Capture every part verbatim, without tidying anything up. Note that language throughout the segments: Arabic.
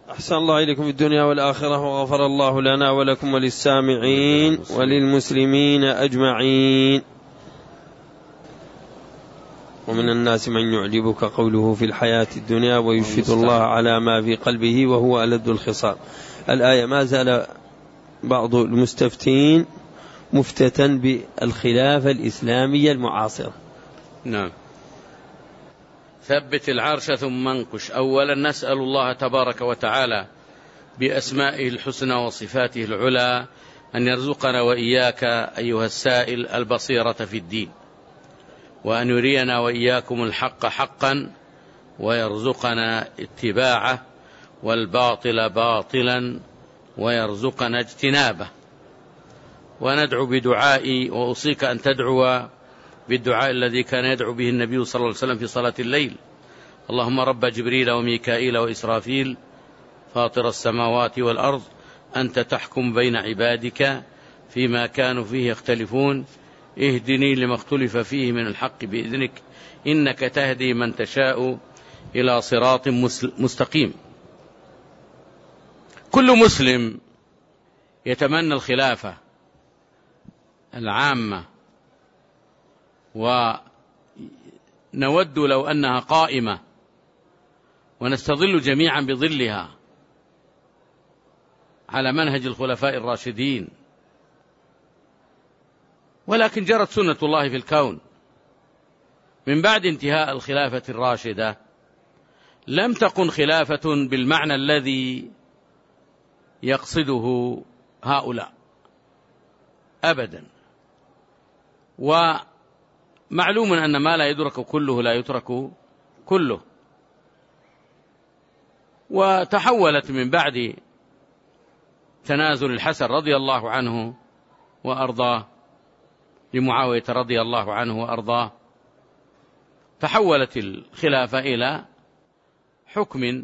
أحسن الله إليكم في الدنيا والآخرة، وغفر الله لنا ولكم وللسامعين وللمسلمين أجمعين. ومن الناس من يعجبك قوله في الحياة الدنيا ويشهد الله على ما في قلبه وهو ألد الخصام. الآية ما زال بعض المستفتين مفتتا بالخلافة الإسلامية المعاصرة. نعم. ثبت العرش ثم انقش. أولا نسأل الله تبارك وتعالى بأسمائه الحسنى وصفاته العلى أن يرزقنا وإياك أيها السائل البصيرة في الدين، وأن يرينا وإياكم الحق حقا ويرزقنا اتباعه، والباطل باطلا ويرزقنا اجتنابه. وندعو بدعائي، وأوصيك أن تدعو بالدعاء الذي كان يدعو به النبي صلى الله عليه وسلم في صلاة الليل: اللهم رب جبريل وميكائيل وإسرافيل فاطر السماوات والأرض أنت تحكم بين عبادك فيما كانوا فيه يختلفون اهدني لما اختلف فيه من الحق بإذنك إنك تهدي من تشاء إلى صراط مستقيم. كل مسلم يتمنى الخلافة العامة، ونود لو أنها قائمة ونستظل جميعا بظلها على منهج الخلفاء الراشدين. ولكن جرت سنة الله في الكون من بعد انتهاء الخلافة الراشدة، لم تكن خلافة بالمعنى الذي يقصده هؤلاء أبدا. ومعلوم أن ما لا يدرك كله لا يترك كله. وتحولت من بعد تنازل الحسن رضي الله عنه وأرضاه لمعاوية رضي الله عنه وأرضاه، تحولت الخلافة إلى حكم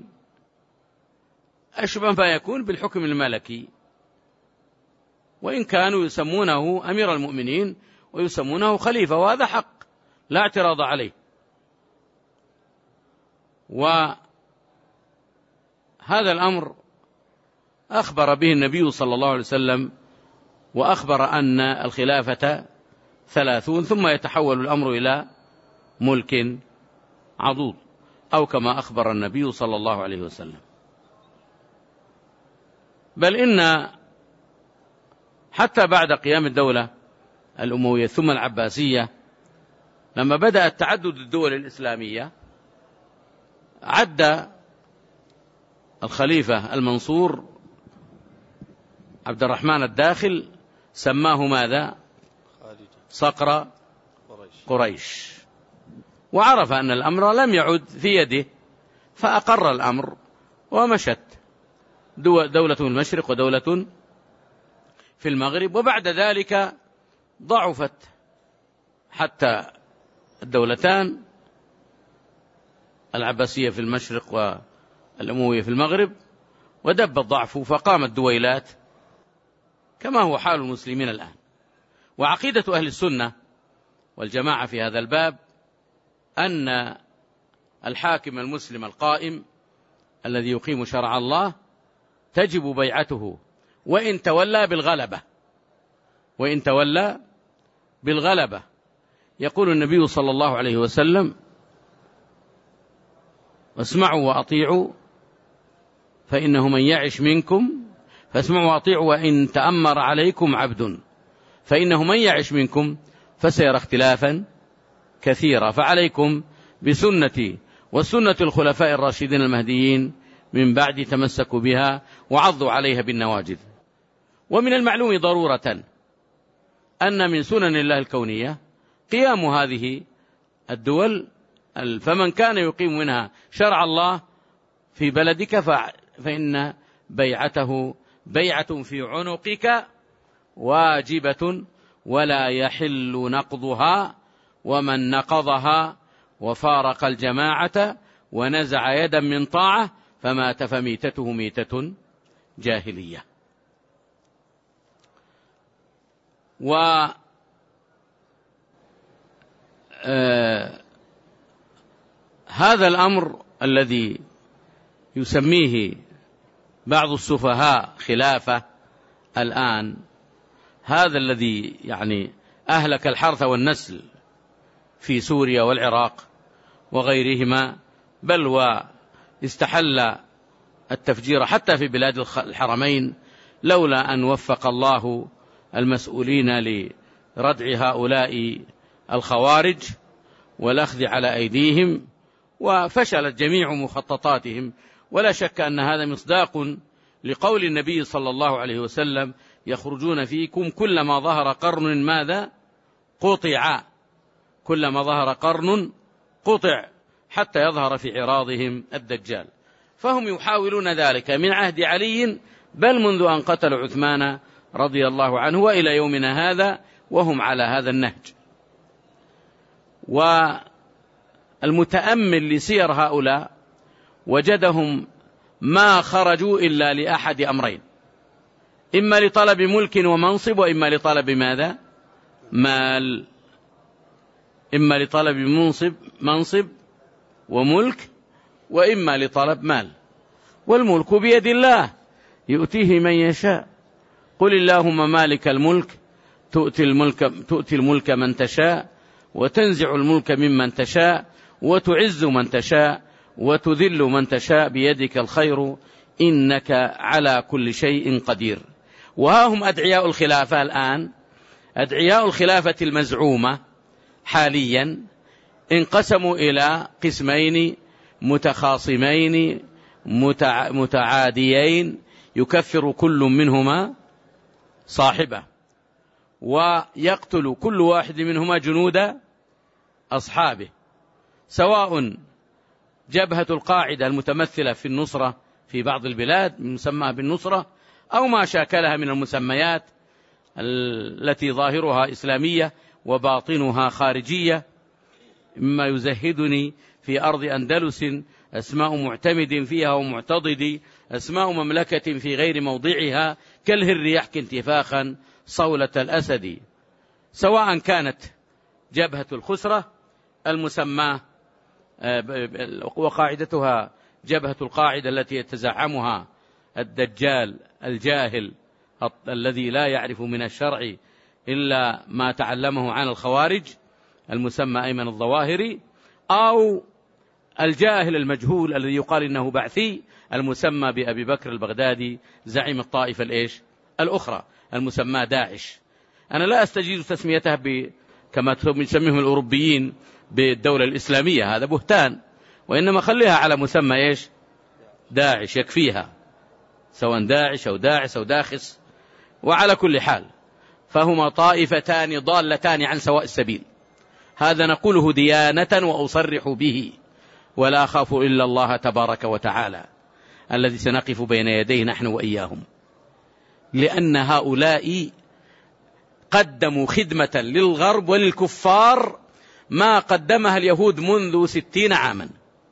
أشبه ما يكون بالحكم الملكي، وإن كانوا يسمونه أمير المؤمنين ويسمونه خليفة، وهذا حق لا اعتراض عليه. وهذا الأمر أخبر به النبي صلى الله عليه وسلم، وأخبر أن الخلافة ثلاثون ثم يتحول الأمر إلى ملك عضوض، أو كما أخبر النبي صلى الله عليه وسلم. بل إن حتى بعد قيام الدولة الأموية ثم العباسية، لما بدأت تعدد الدول الإسلامية، عد الخليفة المنصور عبد الرحمن الداخل سماه ماذا؟ صقر قريش. وعرف أن الأمر لم يعد في يده، فأقر الأمر ومشت دولة في المشرق ودولة في المغرب. وبعد ذلك ضعفت حتى الدولتان العباسية في المشرق والأموية في المغرب، ودب الضعف فقامت دويلات كما هو حال المسلمين الآن. وعقيدة أهل السنة والجماعة في هذا الباب أن الحاكم المسلم القائم الذي يقيم شرع الله تجب بيعته وإن تولى بالغلبة، وإن تولى بالغلبة. يقول النبي صلى الله عليه وسلم: واسمعوا وأطيعوا فإنه من يعش منكم فاسمعوا وأطيعوا وإن تأمر عليكم عبد فإنه من يعش منكم فسيرى اختلافا كثيرا، فعليكم بسنتي وسنة الخلفاء الراشدين المهديين من بعد تمسكوا بها وعضوا عليها بالنواجذ. ومن المعلوم ضرورة أن من سنن الله الكونية قيام هذه الدول، فمن كان يقيم منها شرع الله في بلدك فإن بيعته بيعة في عنقك واجبة ولا يحل نقضها، ومن نقضها وفارق الجماعة ونزع يدا من طاعة فمات فميتته ميتة جاهلية. وهذا الأمر الذي يسميه بعض السفهاء خلافة الآن، هذا الذي يعني أهلك الحرث والنسل في سوريا والعراق وغيرهما، بل واستحل التفجير حتى في بلاد الحرمين، لولا أن وفق الله المسؤولين لردع هؤلاء الخوارج والأخذ على أيديهم، وفشلت جميع مخططاتهم. ولا شك أن هذا مصداق لقول النبي صلى الله عليه وسلم: يخرجون فيكم كلما ظهر قرن ماذا؟ قطع. كلما ظهر قرن قطع حتى يظهر في عراضهم الدجال. فهم يحاولون ذلك من عهد علي، بل منذ أن قتل عثمان رضي الله عنه وإلى يومنا هذا وهم على هذا النهج. والمتأمل لسير هؤلاء وجدهم ما خرجوا إلا لأحد أمرين: إما لطلب ملك ومنصب، وإما لطلب ماذا؟ مال. إما لطلب منصب منصب وملك، وإما لطلب مال. والملك بيد الله يؤتيه من يشاء. قل اللهم مالك الملك تؤتي الملك, تؤتي الملك من تشاء، وتنزع الملك ممن تشاء، وتعز من تشاء، وتذل من تشاء، بيدك الخير إنك على كل شيء قدير. وها هم أدعياء الخلافة الآن، أدعياء الخلافة المزعومة حاليا انقسموا إلى قسمين متخاصمين متعاديين، يكفر كل منهما صاحبه، ويقتل كل واحد منهما جنود أصحابه، سواء جبهة القاعدة المتمثلة في النصرة في بعض البلاد مسمى بالنصرة، أو ما شاكلها من المسميات التي ظاهرها إسلامية وباطنها خارجية، مما يزهدني في أرض أندلس أسماء معتمد فيها ومعتضد، أسماء مملكة في غير موضعها، كالهر يحكي انتفاخا صولة الأسد. سواء كانت جبهة الخسرة المسمى وقاعدتها جبهة القاعدة التي يتزعمها الدجال الجاهل الذي لا يعرف من الشرع إلا ما تعلمه عن الخوارج المسمى أيمن الظواهري، أو الجاهل المجهول الذي يقال إنه بعثي المسمى بأبي بكر البغدادي زعيم الطائفة الإيش الأخرى المسمى داعش. أنا لا أستجيز تسميتها كما يسميهم الأوروبيين بالدولة الإسلامية، هذا بهتان، وإنما خليها على مسمى إيش داعش يكفيها، سواء داعش أو داعس أو داخس. وعلى كل حال فهما طائفتان ضالتان عن سواء السبيل، هذا نقوله ديانة وأصرح به، ولا أخاف إلا الله تبارك وتعالى الذي سنقف بين يديه نحن وإياهم، لأن هؤلاء قدموا خدمة للغرب وللكفار ما قدمها اليهود منذ ستين عاما.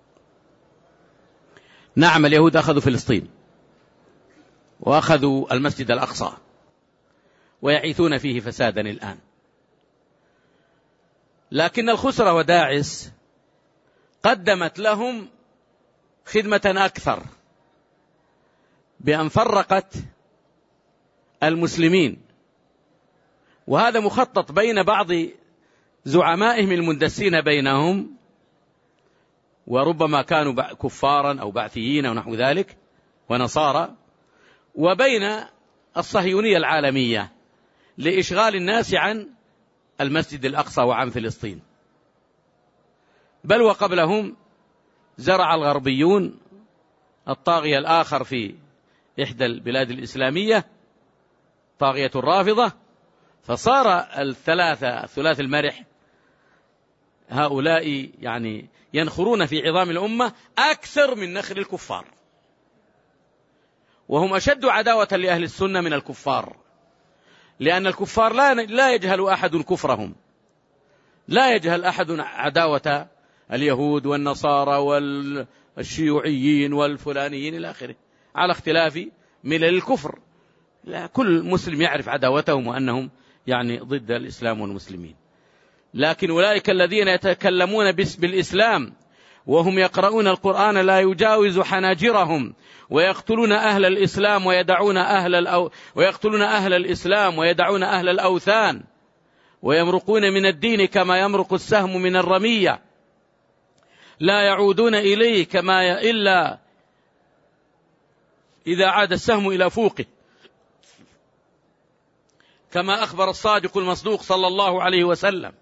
نعم، اليهود أخذوا فلسطين وأخذوا المسجد الأقصى ويعيثون فيه فسادا الآن، لكن الخسرة وداعس قدمت لهم خدمة أكثر بأن فرقت المسلمين، وهذا مخطط بين بعض زعمائهم المندسين بينهم، وربما كانوا كفارا أو بعثيين أو نحو ذلك ونصارى، وبين الصهيونية العالمية لإشغال الناس عن المسجد الأقصى وعن فلسطين. بل وقبلهم زرع الغربيون الطاغية الآخر في إحدى البلاد الإسلامية، طاغية الرافضة، فصار الثلاثة الثلاث المرح هؤلاء يعني ينخرون في عظام الأمة أكثر من نخر الكفار، وهم أشد عداوة لأهل السنة من الكفار، لأن الكفار لا لا يجهل أحد كفرهم، لا يجهل أحد عداوة اليهود والنصارى والشيوعيين والفلانيين إلى آخره، على اختلاف ملل الكفر. لا، كل مسلم يعرف عداوتهم وأنهم يعني ضد الإسلام والمسلمين. لكن أولئك الذين يتكلمون بالإسلام وهم يقرؤون القرآن لا يجاوز حناجرهم، ويقتلون أهل الإسلام ويدعون أهل الأو... ويقتلون أهل الإسلام ويدعون أهل الأوثان، ويمرقون من الدين كما يمرق السهم من الرمية، لا يعودون إليه كما ي... إلا إذا عاد السهم إلى فوقه، كما أخبر الصادق المصدوق صلى الله عليه وسلم.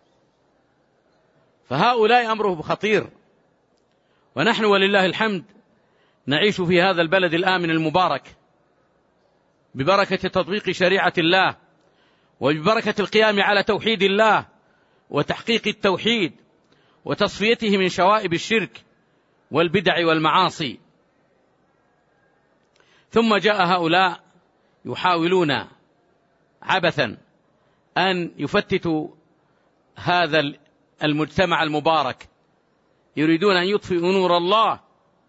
فهؤلاء أمرهم خطير، ونحن ولله الحمد نعيش في هذا البلد الآمن المبارك ببركة تطبيق شريعة الله، وببركة القيام على توحيد الله وتحقيق التوحيد وتصفيته من شوائب الشرك والبدع والمعاصي. ثم جاء هؤلاء يحاولون عبثا أن يفتتوا هذا المجتمع المبارك، يريدون أن يطفئوا نور الله،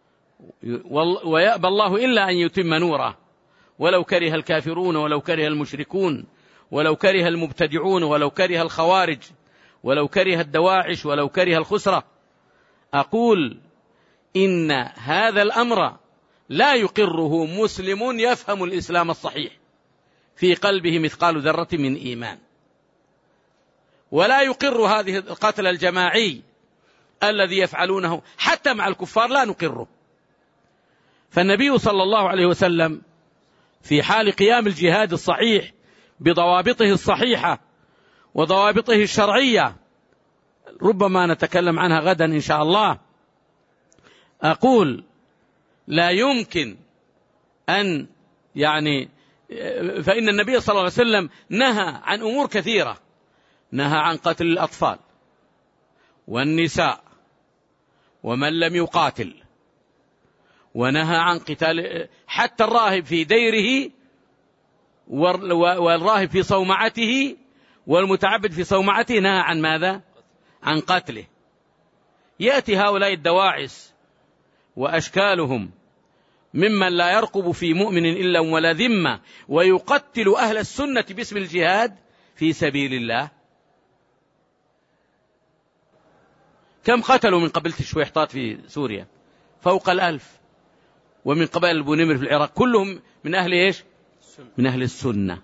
ويأبى الله إلا أن يتم نوره، ولو كره الكافرون ولو كره المشركون ولو كره المبتدعون ولو كره الخوارج ولو كره الدواعش ولو كره الخسرة. أقول إن هذا الأمر لا يقره مسلم يفهم الإسلام الصحيح في قلبه مثقال ذرة من إيمان، ولا يقر هذه القتل الجماعي الذي يفعلونه حتى مع الكفار، لا نقره. فالنبي صلى الله عليه وسلم في حال قيام الجهاد الصحيح بضوابطه الصحيحة وضوابطه الشرعية، ربما نتكلم عنها غدا إن شاء الله، أقول لا يمكن أن يعني فإن النبي صلى الله عليه وسلم نهى عن أمور كثيرة، نهى عن قتل الأطفال والنساء ومن لم يقاتل، ونهى عن قتال حتى الراهب في ديره والراهب في صومعته والمتعبد في صومعته، نهى عن ماذا؟ عن قتله. يأتي هؤلاء الدواعس وأشكالهم ممن لا يرقب في مؤمن إلا ولا ذمة، ويقتل أهل السنة باسم الجهاد في سبيل الله. كم قتلوا من قبيلة الشويحطات في سوريا؟ فوق الألف. ومن قبائل البونمر في العراق كلهم من أهل إيش؟ من أهل السنة.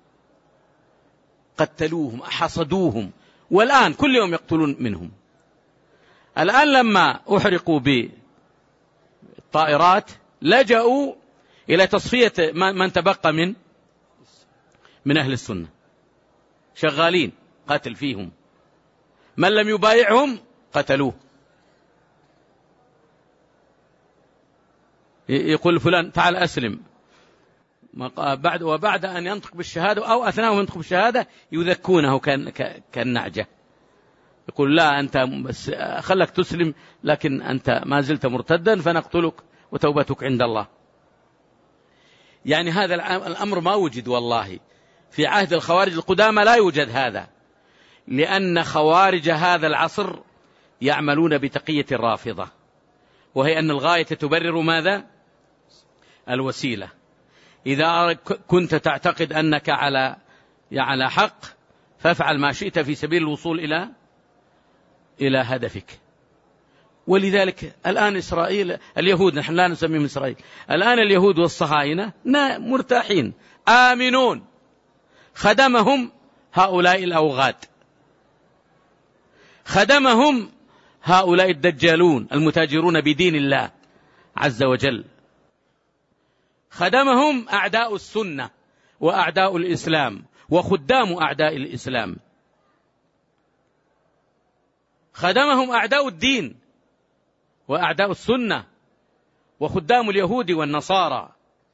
قتلوهم حصدوهم، والآن كل يوم يقتلون منهم. الآن لما أحرقوا بالطائرات لجأوا إلى تصفية من تبقى من من أهل السنة، شغالين قتل فيهم، من لم يبايعهم قتلوه. يقول فلان تعال أسلم، بعد وبعد أن ينطق بالشهادة أو أثناء ينطق بالشهادة يذكونه كالنعجة، يقول لا أنت بس خلك تسلم لكن أنت ما زلت مرتدا فنقتلك وتوبتك عند الله. يعني هذا الأمر ما وجد والله في عهد الخوارج القدامى، لا يوجد هذا، لأن خوارج هذا العصر يعملون بتقية الرافضة، وهي أن الغاية تبرر ماذا؟ الوسيلة. إذا كنت تعتقد أنك على على حق فافعل ما شئت في سبيل الوصول إلى إلى هدفك. ولذلك الآن إسرائيل اليهود، نحن لا نسميهم إسرائيل، الآن اليهود والصهاينة مرتاحين آمنون، خدمهم هؤلاء الأوغاد، خدمهم هؤلاء الدجالون المتاجرون بدين الله عز وجل، خدمهم أعداء السنة وأعداء الإسلام وخدام أعداء الإسلام، خدمهم أعداء الدين وأعداء السنة وخدام اليهود والنصارى.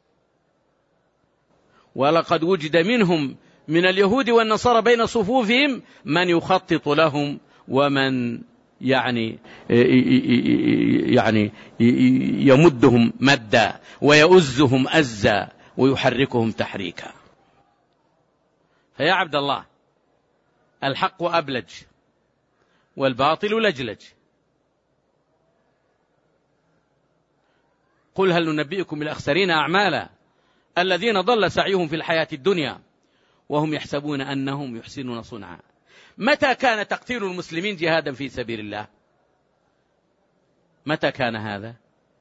ولقد وجد منهم من اليهود والنصارى بين صفوفهم من يخطط لهم ومن يعني يعني يمدهم مدا ويؤزهم أزا ويحركهم تحريكا. فيا عبد الله، الحق أبلج والباطل لجلج. قل هل ننبئكم بالأخسرين أعمالا الذين ضل سعيهم في الحياة الدنيا وهم يحسبون أنهم يحسنون صنعا. متى كان تقتيل المسلمين جهادا في سبيل الله؟ متى كان هذا؟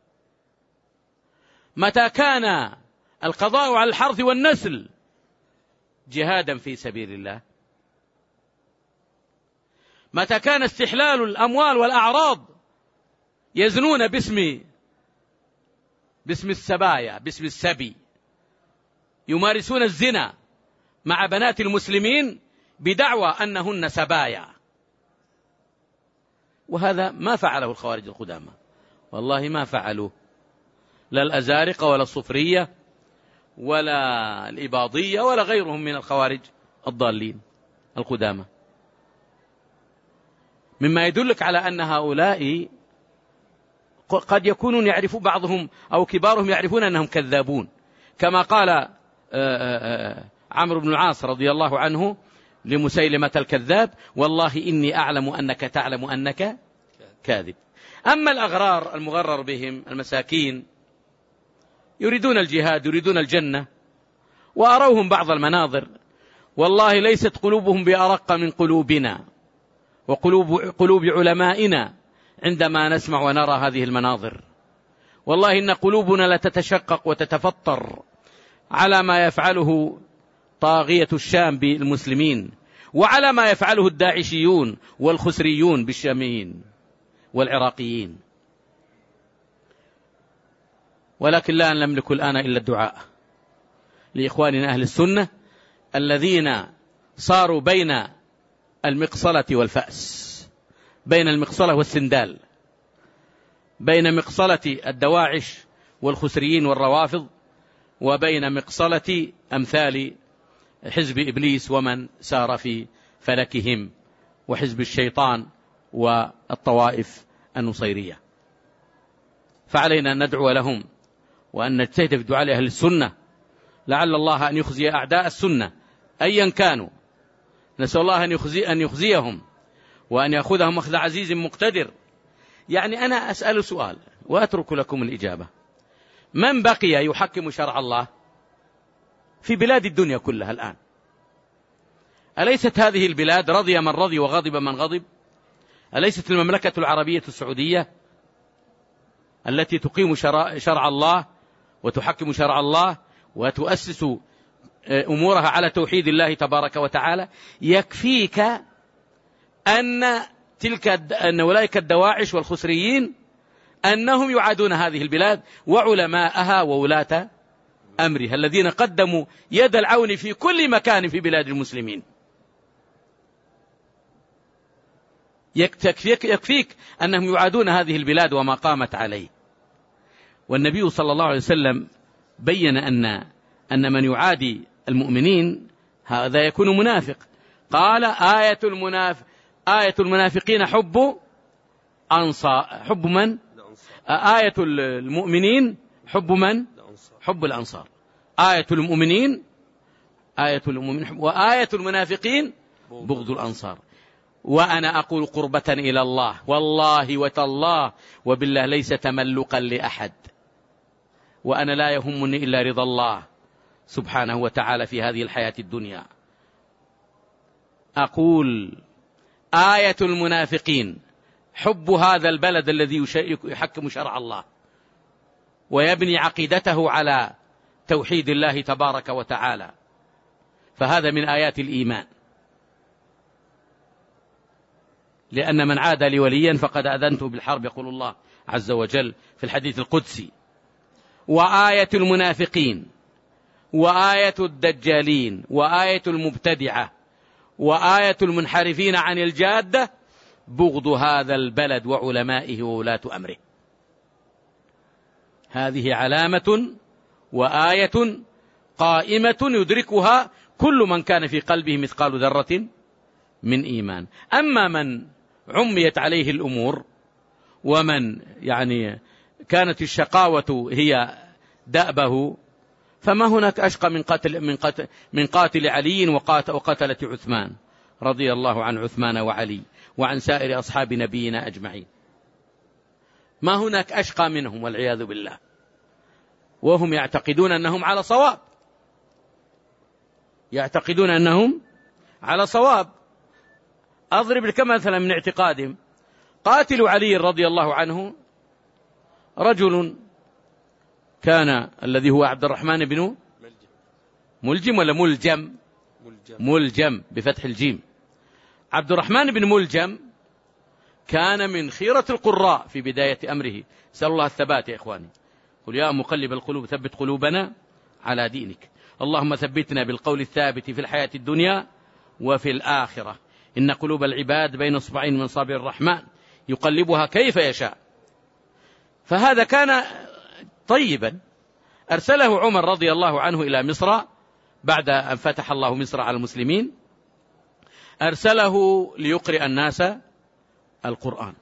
متى كان القضاء على الحرث والنسل جهادا في سبيل الله؟ متى كان استحلال الأموال والأعراض يزنون باسم باسم السبايا، باسم السبي، يمارسون الزنا مع بنات المسلمين بدعوى أنهن سبايا؟ وهذا ما فعله الخوارج القدامى، والله ما فعلوه، لا الأزارقة ولا الصفرية ولا الإباضية ولا غيرهم من الخوارج الضالين القدامى. مما يدلك على أن هؤلاء قد يكونون يعرفون بعضهم أو كبارهم يعرفون أنهم كذابون، كما قال عمرو بن العاص رضي الله عنه لمسيلمة الكذاب: والله إني أعلم أنك تعلم أنك كاذب. أما الأغرار المغرر بهم المساكين يريدون الجهاد، يريدون الجنة، وأروهم بعض المناظر، والله ليست قلوبهم بأرق من قلوبنا وقلوب قلوب علمائنا عندما نسمع ونرى هذه المناظر. والله إن قلوبنا لتتشقق وتتفطر على ما يفعله طاغية الشام بالمسلمين، وعلى ما يفعله الداعشيون والخسريون بالشاميين والعراقيين. ولكن لا نملك الآن إلا الدعاء لإخواننا أهل السنة الذين صاروا بين المقصلة والفأس، بين المقصلة والسندال، بين مقصلة الدواعش والخسريين والروافض وبين مقصلة أمثال حزب إبليس ومن سار في فلكهم وحزب الشيطان والطوائف النصيرية. فعلينا أن ندعو لهم وأن نجتهد في الدعاء لأهل السنة، لعل الله أن يخزي أعداء السنة أيا كانوا. نسأل الله أن يخزي أن يخزيهم وأن يأخذهم أخذ عزيز مقتدر. يعني أنا أسأل سؤال وأترك لكم الإجابة: من بقي يحكم شرع الله في بلاد الدنيا كلها الآن؟ أليست هذه البلاد رضي من رضي وغضب من غضب؟ أليست المملكة العربية السعودية التي تقيم شرع الله وتحكم شرع الله وتؤسس أمورها على توحيد الله تبارك وتعالى؟ يكفيك أن تلك أن أولئك الدواعش والخسريين أنهم يعادون هذه البلاد وعلماءها وولاة أمرها الذين قدموا يد العون في كل مكان في بلاد المسلمين. يكفيك, يكفيك أنهم يعادون هذه البلاد وما قامت عليه. والنبي صلى الله عليه وسلم بين أن أن من يعادي المؤمنين هذا يكون منافق. قال: آية المنافق آية المنافقين حب أنصار حب من؟ آية المؤمنين حب من؟ حب الأنصار. آية المؤمنين آية المؤمنين وآية المنافقين بغض الأنصار. وأنا أقول قربة إلى الله والله وتالله وبالله ليس تملقا لأحد، وأنا لا يهمني إلا رضا الله سبحانه وتعالى في هذه الحياة الدنيا. أقول: آية المنافقين حب هذا البلد الذي يحكم شرع الله ويبني عقيدته على توحيد الله تبارك وتعالى، فهذا من آيات الإيمان. لأن من عاد لي وليا فقد أذنته بالحرب، يقول الله عز وجل في الحديث القدسي. وآية المنافقين وآية الدجالين وآية المبتدعة وآية المنحرفين عن الجادة بغض هذا البلد وعلمائه وولاة أمره. هذه علامة وآية قائمة يدركها كل من كان في قلبه مثقال ذرة من إيمان. أما من عميت عليه الأمور ومن يعني كانت الشقاوة هي دأبه فما هناك أشقى من قاتل من قاتل من قاتل علي وقتلة عثمان رضي الله عن عثمان وعلي وعن سائر أصحاب نبينا أجمعين. ما هناك أشقى منهم والعياذ بالله، وهم يعتقدون أنهم على صواب، يعتقدون أنهم على صواب. أضرب لك مثلا من اعتقادهم: قاتل علي رضي الله عنه رجل كان الذي هو عبد الرحمن بن ملجم ولا ملجم ملجم بفتح الجيم. عبد الرحمن بن ملجم كان من خيرة القراء في بداية أمره. سأل الله الثبات يا إخواني. قل يا مقلب القلوب ثبت قلوبنا على دينك. اللهم ثبتنا بالقول الثابت في الحياة الدنيا وفي الآخرة. إن قلوب العباد بين اصبعين من صابع الرحمن يقلبها كيف يشاء. فهذا كان طيبا. أرسله عمر رضي الله عنه إلى مصر بعد أن فتح الله مصر على المسلمين. أرسله ليقرئ الناس القرآن.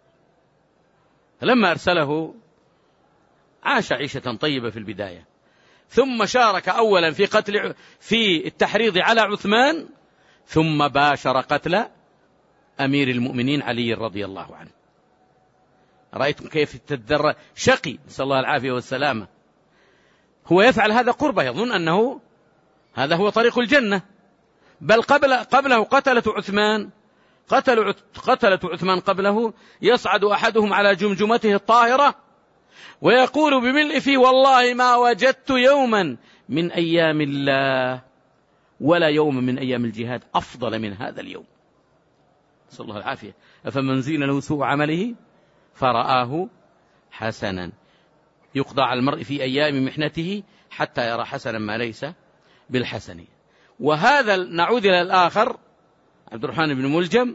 فلما أرسله عاش عيشة طيبة في البداية، ثم شارك أولا في قتل في التحريض على عثمان، ثم باشر قتل أمير المؤمنين علي رضي الله عنه. رأيتم كيف تدر شقي، نسأل الله العافية والسلامة، هو يفعل هذا قربة، يظن أنه هذا هو طريق الجنة. بل قبل قبله قتلة عثمان قتلوا قتلة عثمان قبله يصعد أحدهم على جمجمته الطاهرة ويقول بملء فيه: والله ما وجدت يوما من أيام الله ولا يوم من أيام الجهاد أفضل من هذا اليوم. نسأل الله العافية. أفمن زين له سوء عمله فرآه حسنا. يقضى على المرء في أيام محنته حتى يرى حسنا ما ليس بالحسن. وهذا نعود إلى الآخر عبد الرحمن بن ملجم،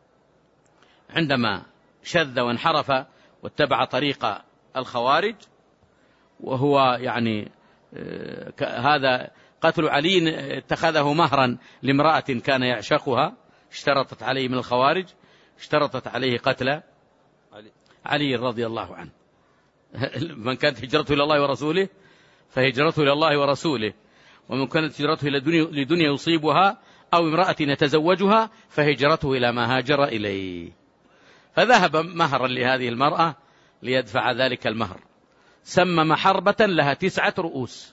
عندما شذ وانحرف واتبع طريق الخوارج، وهو يعني هذا قتل علي اتخذه مهرا لامرأة كان يعشقها، اشترطت عليه من الخوارج، اشترطت عليه قتل علي رضي الله عنه. من كانت هجرته إلى الله ورسوله فهجرته إلى الله ورسوله، ومن كانت هجرته إلى لدنيا يصيبها أو امرأة يتزوجها فهجرته إلى ما هاجر إليه. فذهب مهرا لهذه المرأة ليدفع ذلك المهر. سمم حربة لها تسعة رؤوس،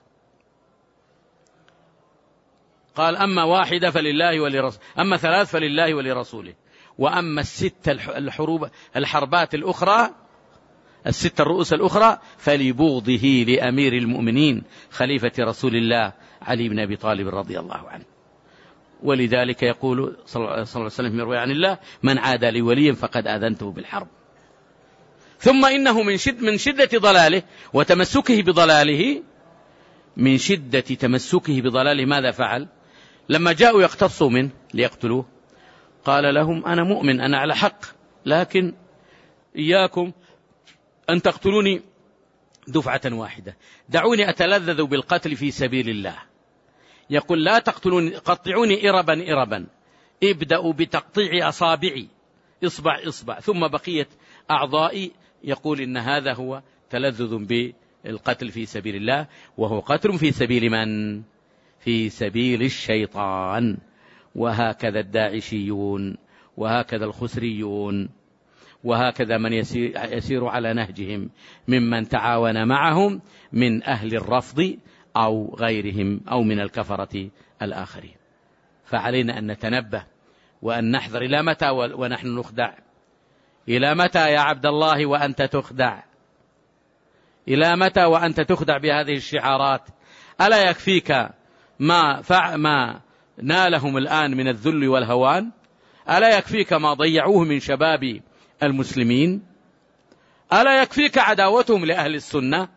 قال: أما واحدة فلله ولرسوله، أما ثلاث فلله ولرسوله، وأما الست الحروب الحربات الأخرى، الست الرؤوس الأخرى، فلبغضه لأمير المؤمنين خليفة رسول الله علي بن أبي طالب رضي الله عنه. ولذلك يقول صلى الله عليه وسلم يروي عن الله: من عاد لي وليا فقد آذنته بالحرب. ثم إنه من شد من شدة ضلاله وتمسكه بضلاله من شدة تمسكه بضلاله ماذا فعل؟ لما جاءوا يقتصوا منه ليقتلوه قال لهم: أنا مؤمن، أنا على حق، لكن إياكم أن تقتلوني دفعة واحدة، دعوني أتلذذ بالقتل في سبيل الله. يقول: لا تقتلوني، قطعوني إربا إربا، ابدأوا بتقطيع أصابعي إصبع إصبع ثم بقية أعضائي. يقول إن هذا هو تلذذ بالقتل في سبيل الله، وهو قتل في سبيل من؟ في سبيل الشيطان. وهكذا الداعشيون، وهكذا الخسريون، وهكذا من يسير على نهجهم ممن تعاون معهم من أهل الرفض أو غيرهم أو من الكفرة الآخرين. فعلينا أن نتنبه وأن نحذر. إلى متى ونحن نخدع؟ إلى متى يا عبد الله وأنت تخدع؟ إلى متى وأنت تخدع بهذه الشعارات؟ ألا يكفيك ما فع ما نالهم الآن من الذل والهوان؟ ألا يكفيك ما ضيعوه من شباب المسلمين؟ ألا يكفيك عداوتهم لأهل السنة؟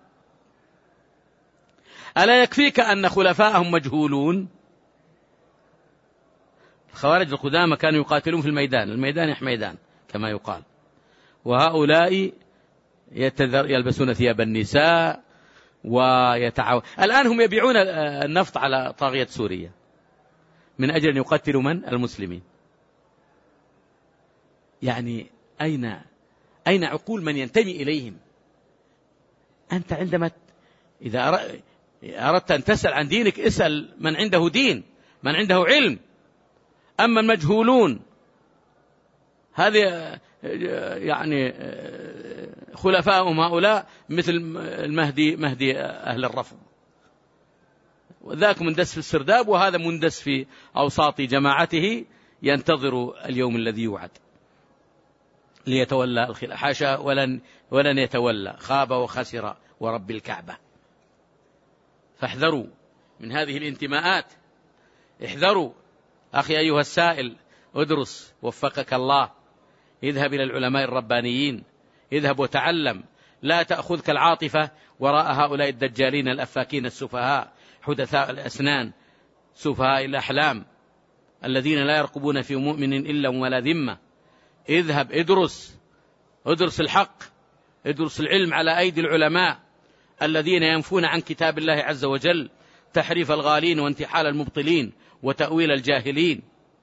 ألا يكفيك أن خلفاءهم مجهولون؟ الخوارج القدامى كانوا يقاتلون في الميدان، الميدان يحميدان كما يقال، وهؤلاء يلبسون ثياب النساء ويتعاون. الآن هم يبيعون النفط على طاغية سوريا من أجل أن يقتلوا من؟ المسلمين. يعني أين أين عقول من ينتمي إليهم؟ أنت عندما إذا أردت أن تسأل عن دينك اسأل من عنده دين، من عنده علم. أما المجهولون هذه يعني خلفاءهم هؤلاء مثل المهدي، مهدي أهل الرفض، وذاك مندس في السرداب وهذا مندس في أوساط جماعته ينتظر اليوم الذي يوعد. ليتولى الخلافة، حاشا، ولن, ولن يتولى، خاب وخسر ورب الكعبة. فاحذروا من هذه الانتماءات، احذروا. أخي أيها السائل، ادرس وفقك الله، اذهب إلى العلماء الربانيين، اذهب وتعلم، لا تأخذك العاطفة وراء هؤلاء الدجالين الأفاكين السفهاء حدثاء الأسنان سفهاء الأحلام الذين لا يرقبون في مؤمن إلا ولا ذمة. اذهب ادرس، ادرس الحق، ادرس العلم على أيدي العلماء الذين ينفون عن كتاب الله عز وجل تحريف الغالين وانتحال المبطلين وتأويل الجاهلين.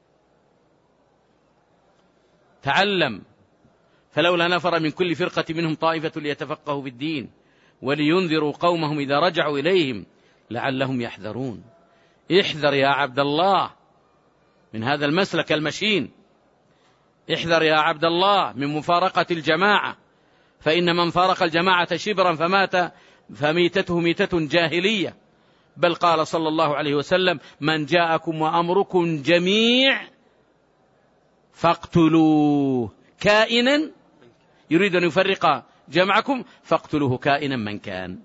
تعلم. فلولا نفر من كل فرقة منهم طائفة ليتفقهوا في الدين ولينذروا قومهم إذا رجعوا إليهم لعلهم يحذرون. احذر يا عبد الله من هذا المسلك المشين، احذر يا عبد الله من مفارقة الجماعة، فإن من فارق الجماعة شبرا فمات فميتته ميتة جاهلية. بل قال صلى الله عليه وسلم: من جاءكم وأمركم جميع فاقتلوه كائنا، يريد أن يفرق جمعكم فاقتلوه كائنا من كان.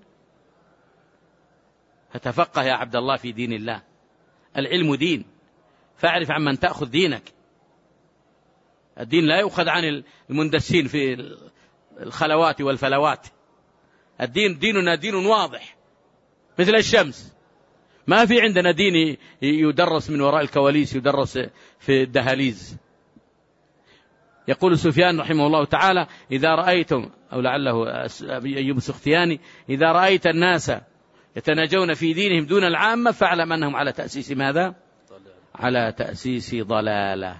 فتفقه يا عبد الله في دين الله، العلم دين، فاعرف عن من تأخذ دينك. الدين لا يؤخذ عن المندسين في الخلوات والفلوات. الدين ديننا دين واضح مثل الشمس، ما في عندنا دين يدرس من وراء الكواليس، يدرس في الدهاليز. يقول سفيان رحمه الله تعالى: إذا رأيتم، أو لعله أيوب السختياني، إذا رأيت الناس يتناجون في دينهم دون العامة فاعلم أنهم على تأسيس ماذا؟ على تأسيس ضلالة.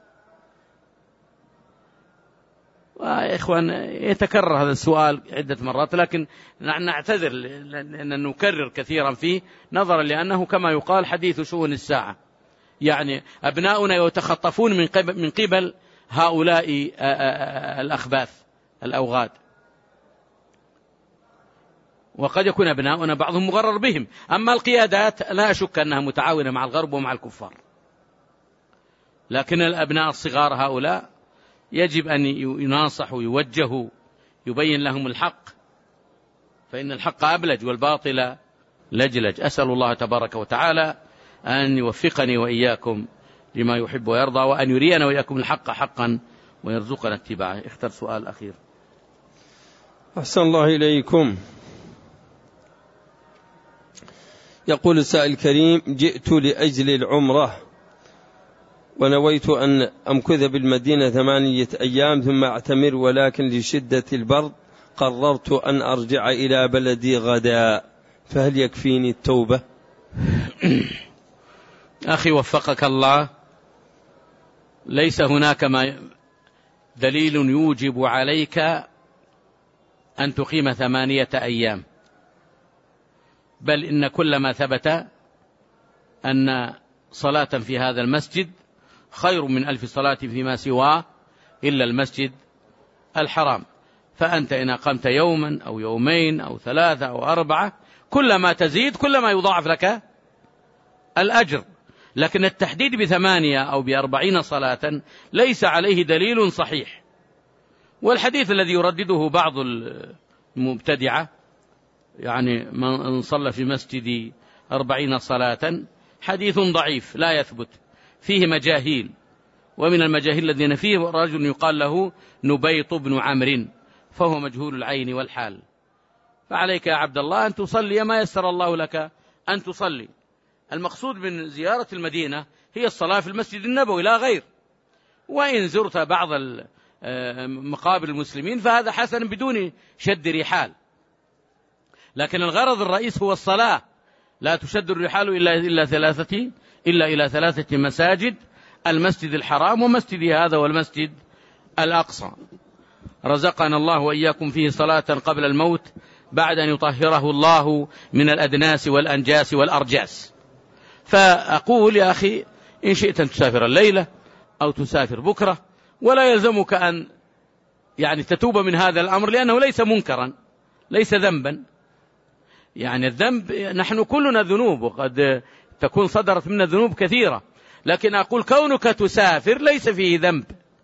وإخوان يتكرر هذا السؤال عدة مرات، لكن نعتذر لأن نكرر كثيرا فيه نظرا لأنه كما يقال حديث شؤون الساعة. يعني أبناؤنا يتخطفون من قبل, من قبل هؤلاء الأخباث الأوغاد، وقد يكون أبناؤنا بعضهم مغرر بهم. أما القيادات لا أشك أنها متعاونة مع الغرب ومع الكفار، لكن الأبناء الصغار هؤلاء يجب أن يناصحوا ويوجهوا، يبين لهم الحق، فإن الحق أبلج والباطل لجلج. أسأل الله تبارك وتعالى أن يوفقني وإياكم لما يحب ويرضى، وأن يرينا وإياكم الحق حقا ويرزقنا اتباعه. اختر سؤال أخير. أحسن الله إليكم. يقول السائل الكريم: جئت لأجل العمرة ونويت أن أمكث بالمدينة ثمانية أيام ثم أعتمر، ولكن لشدة البرد قررت أن أرجع إلى بلدي غدا، فهل يكفيني التوبة؟ أخي وفقك الله، ليس هناك ما دليل يوجب عليك أن تقيم ثمانية أيام، بل إن كل ما ثبت أن صلاة في هذا المسجد خير من ألف صلاة فيما سواه إلا المسجد الحرام. فأنت إن قمت يوما أو يومين أو ثلاثة أو أربعة، كلما تزيد كلما يضاعف لك الأجر. لكن التحديد بثمانية أو بأربعين صلاة ليس عليه دليل صحيح. والحديث الذي يردده بعض المبتدعة، يعني من صلى في مسجد أربعين صلاة، حديث ضعيف لا يثبت، فيه مجاهيل، ومن المجاهيل الذين فيه رجل يقال له نبيط بن عمرو، فهو مجهول العين والحال. فعليك يا عبد الله أن تصلي ما يسر الله لك أن تصلي. المقصود من زيارة المدينة هي الصلاة في المسجد النبوي لا غير، وإن زرت بعض مقابر المسلمين فهذا حسن بدون شد رحال، لكن الغرض الرئيس هو الصلاة. لا تشد الرحال إلا إلا ثلاثة إلا إلى ثلاثة مساجد: المسجد الحرام ومسجد هذا والمسجد الأقصى. رزقنا الله وإياكم فيه صلاة قبل الموت بعد أن يطهره الله من الأدناس والأنجاس والأرجاس. فأقول يا أخي، إن شئت أن تسافر الليلة أو تسافر بكرة، ولا يلزمك أن يعني تتوب من هذا الأمر، لأنه ليس منكرا، ليس ذنبا. يعني الذنب، نحن كلنا ذنوب، وقد تكون صدرت منا ذنوب كثيرة، لكن أقول كونك تسافر ليس فيه ذنب،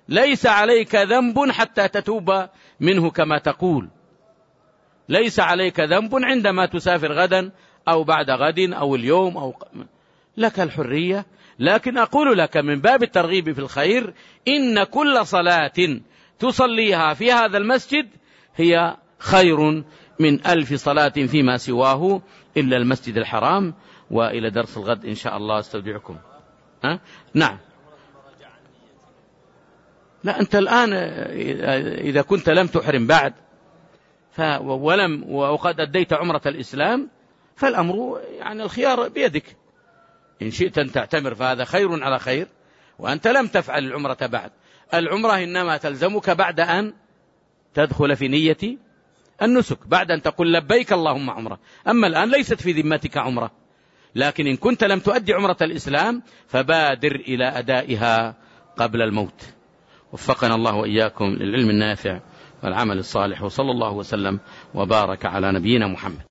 ليس عليك ذنب حتى تتوب منه كما تقول، ليس عليك ذنب عندما تسافر غدا أو بعد غد أو اليوم أو لك الحرية. لكن أقول لك من باب الترغيب في الخير إن كل صلاة تصليها في هذا المسجد هي خير من ألف صلاة فيما سواه إلا المسجد الحرام. وإلى درس الغد إن شاء الله استودعكم. ها؟ نعم. لا أنت الآن إذا كنت لم تحرم بعد ولم وقد أديت عمرة الإسلام فالأمر يعني الخيار بيدك، إن شئت أن تعتمر فهذا خير على خير، وأنت لم تفعل العمرة بعد. العمرة إنما تلزمك بعد أن تدخل في نية النسك، بعد أن تقول لبيك اللهم عمرة. أما الآن ليست في ذمتك عمرة، لكن إن كنت لم تؤدي عمرة الإسلام فبادر إلى أدائها قبل الموت. وفقنا الله وإياكم للعلم النافع والعمل الصالح، وصلى الله وسلم وبارك على نبينا محمد.